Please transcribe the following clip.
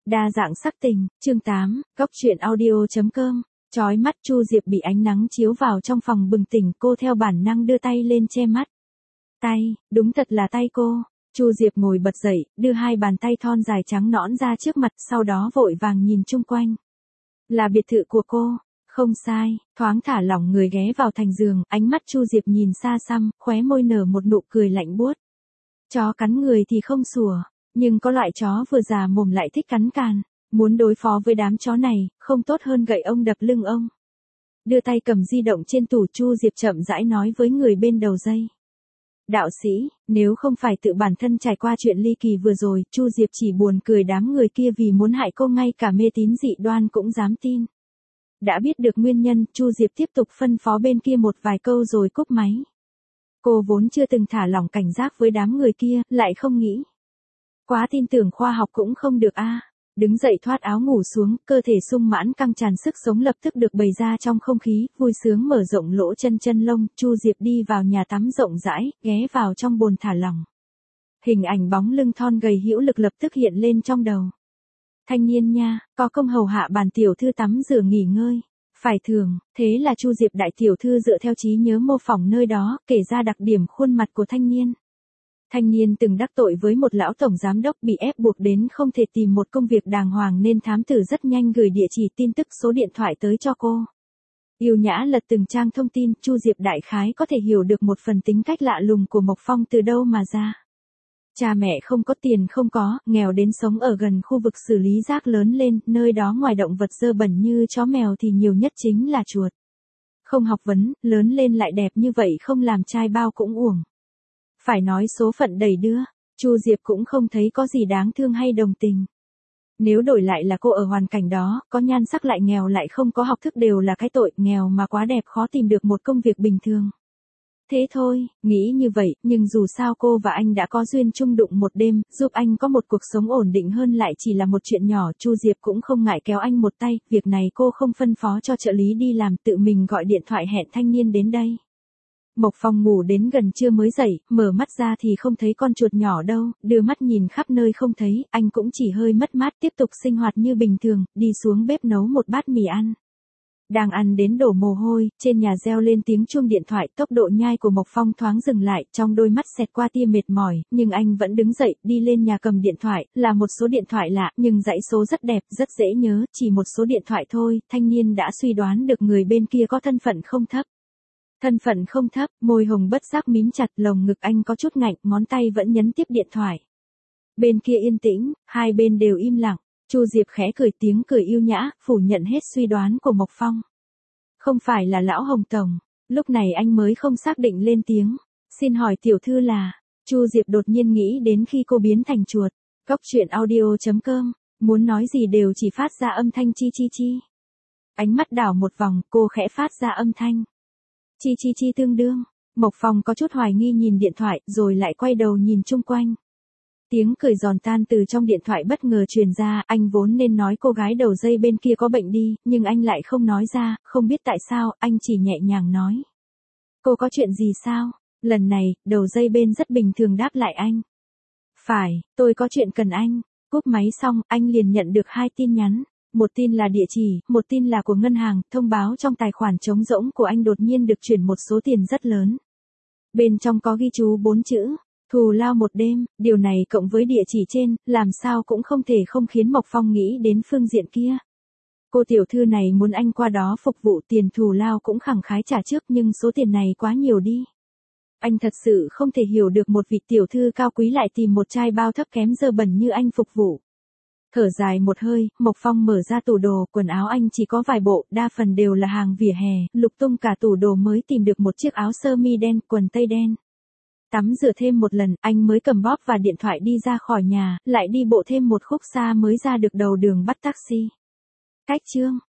Đa dạng sắc tình, chương 8, góc truyện audio.com. Chói mắt Chu Diệp bị ánh nắng chiếu vào trong phòng bừng tỉnh, cô theo bản năng đưa tay lên che mắt. Tay, đúng thật là tay cô. Chu Diệp ngồi bật dậy, đưa hai bàn tay thon dài trắng nõn ra trước mặt, sau đó vội vàng nhìn chung quanh. Là biệt thự của cô. Không sai, thoáng thả lỏng người ghé vào thành giường, ánh mắt Chu Diệp nhìn xa xăm, khóe môi nở một nụ cười lạnh buốt. Chó cắn người thì không sủa, nhưng có loại chó vừa già mồm lại thích cắn càn. Muốn đối phó với đám chó này, không tốt hơn gậy ông đập lưng ông. Đưa tay cầm di động trên tủ, Chu Diệp chậm rãi nói với người bên đầu dây. Đạo sĩ, nếu không phải tự bản thân trải qua chuyện ly kỳ vừa rồi, Chu Diệp chỉ buồn cười đám người kia vì muốn hại cô, ngay cả mê tín dị đoan cũng dám tin. Đã biết được nguyên nhân, Chu Diệp tiếp tục phân phó bên kia một vài câu rồi cúp máy. Cô vốn chưa từng thả lỏng cảnh giác với đám người kia, lại không nghĩ. Quá tin tưởng khoa học cũng không được a. Đứng dậy thoát áo ngủ xuống, cơ thể sung mãn căng tràn sức sống lập tức được bày ra trong không khí, vui sướng mở rộng lỗ chân lông, Chu Diệp đi vào nhà tắm rộng rãi, ghé vào trong bồn thả lỏng. Hình ảnh bóng lưng thon gầy hữu lực lập tức hiện lên trong đầu. Thanh niên nha, có công hầu hạ bàn tiểu thư tắm rửa nghỉ ngơi. Phải thường, thế là Chu Diệp đại tiểu thư dựa theo trí nhớ mô phỏng nơi đó, kể ra đặc điểm khuôn mặt của thanh niên. Thanh niên từng đắc tội với một lão tổng giám đốc, bị ép buộc đến không thể tìm một công việc đàng hoàng nên thám tử rất nhanh gửi địa chỉ tin tức số điện thoại tới cho cô. Yêu nhã lật từng trang thông tin, Chu Diệp đại khái có thể hiểu được một phần tính cách lạ lùng của Mộc Phong từ đâu mà ra. Cha mẹ không có tiền không có, nghèo đến sống ở gần khu vực xử lý rác lớn lên, nơi đó ngoài động vật dơ bẩn như chó mèo thì nhiều nhất chính là chuột. Không học vấn, lớn lên lại đẹp như vậy, không làm trai bao cũng uổng. Phải nói số phận đầy đưa, Chu Diệp cũng không thấy có gì đáng thương hay đồng tình. Nếu đổi lại là cô ở hoàn cảnh đó, có nhan sắc lại nghèo lại không có học thức đều là cái tội, nghèo mà quá đẹp khó tìm được một công việc bình thường. Thế thôi, nghĩ như vậy, nhưng dù sao cô và anh đã có duyên chung đụng một đêm, giúp anh có một cuộc sống ổn định hơn lại chỉ là một chuyện nhỏ, Chu Diệp cũng không ngại kéo anh một tay, việc này cô không phân phó cho trợ lý đi làm, tự mình gọi điện thoại hẹn thanh niên đến đây. Mộc Phong ngủ đến gần trưa mới dậy, mở mắt ra thì không thấy con chuột nhỏ đâu, đưa mắt nhìn khắp nơi không thấy, anh cũng chỉ hơi mất mát tiếp tục sinh hoạt như bình thường, đi xuống bếp nấu một bát mì ăn. Đang ăn đến đổ mồ hôi, trên nhà reo lên tiếng chuông điện thoại, tốc độ nhai của Mộc Phong thoáng dừng lại, trong đôi mắt xẹt qua tia mệt mỏi, nhưng anh vẫn đứng dậy, đi lên nhà cầm điện thoại, là một số điện thoại lạ, nhưng dãy số rất đẹp, rất dễ nhớ, chỉ một số điện thoại thôi, thanh niên đã suy đoán được người bên kia có thân phận không thấp. Thân phận không thấp, môi hồng bất giác mím chặt, lồng ngực anh có chút ngạnh, ngón tay vẫn nhấn tiếp điện thoại. Bên kia yên tĩnh, hai bên đều im lặng. Chu Diệp khẽ cười tiếng cười yêu nhã, phủ nhận hết suy đoán của Mộc Phong. Không phải là lão Hồng Tổng. Lúc này anh mới không xác định lên tiếng. Xin hỏi tiểu thư là. Chu Diệp đột nhiên nghĩ đến khi cô biến thành chuột. Góc truyện audio.com. Muốn nói gì đều chỉ phát ra âm thanh chi chi chi. Ánh mắt đảo một vòng, cô khẽ phát ra âm thanh. Chi chi chi tương đương. Mộc Phong có chút hoài nghi nhìn điện thoại, rồi lại quay đầu nhìn chung quanh. Tiếng cười giòn tan từ trong điện thoại bất ngờ truyền ra, anh vốn nên nói cô gái đầu dây bên kia có bệnh đi, nhưng anh lại không nói ra, không biết tại sao, anh chỉ nhẹ nhàng nói. Cô có chuyện gì sao? Lần này, đầu dây bên rất bình thường đáp lại anh. Phải, tôi có chuyện cần anh. Cúp máy xong, anh liền nhận được 2 tin nhắn. Một tin là địa chỉ, một tin là của ngân hàng, thông báo trong tài khoản trống rỗng của anh đột nhiên được chuyển một số tiền rất lớn. Bên trong có ghi chú 4 chữ. Thù lao một đêm, điều này cộng với địa chỉ trên, làm sao cũng không thể không khiến Mộc Phong nghĩ đến phương diện kia. Cô tiểu thư này muốn anh qua đó phục vụ, tiền thù lao cũng khẳng khái trả trước, nhưng số tiền này quá nhiều đi. Anh thật sự không thể hiểu được một vị tiểu thư cao quý lại tìm một trai bao thấp kém dơ bẩn như anh phục vụ. Thở dài một hơi, Mộc Phong mở ra tủ đồ, quần áo anh chỉ có vài bộ, đa phần đều là hàng vỉa hè, lục tung cả tủ đồ mới tìm được một chiếc áo sơ mi đen, quần tây đen. Tắm rửa thêm một lần, anh mới cầm bóp và điện thoại đi ra khỏi nhà, lại đi bộ thêm một khúc xa mới ra được đầu đường bắt taxi. Cách chương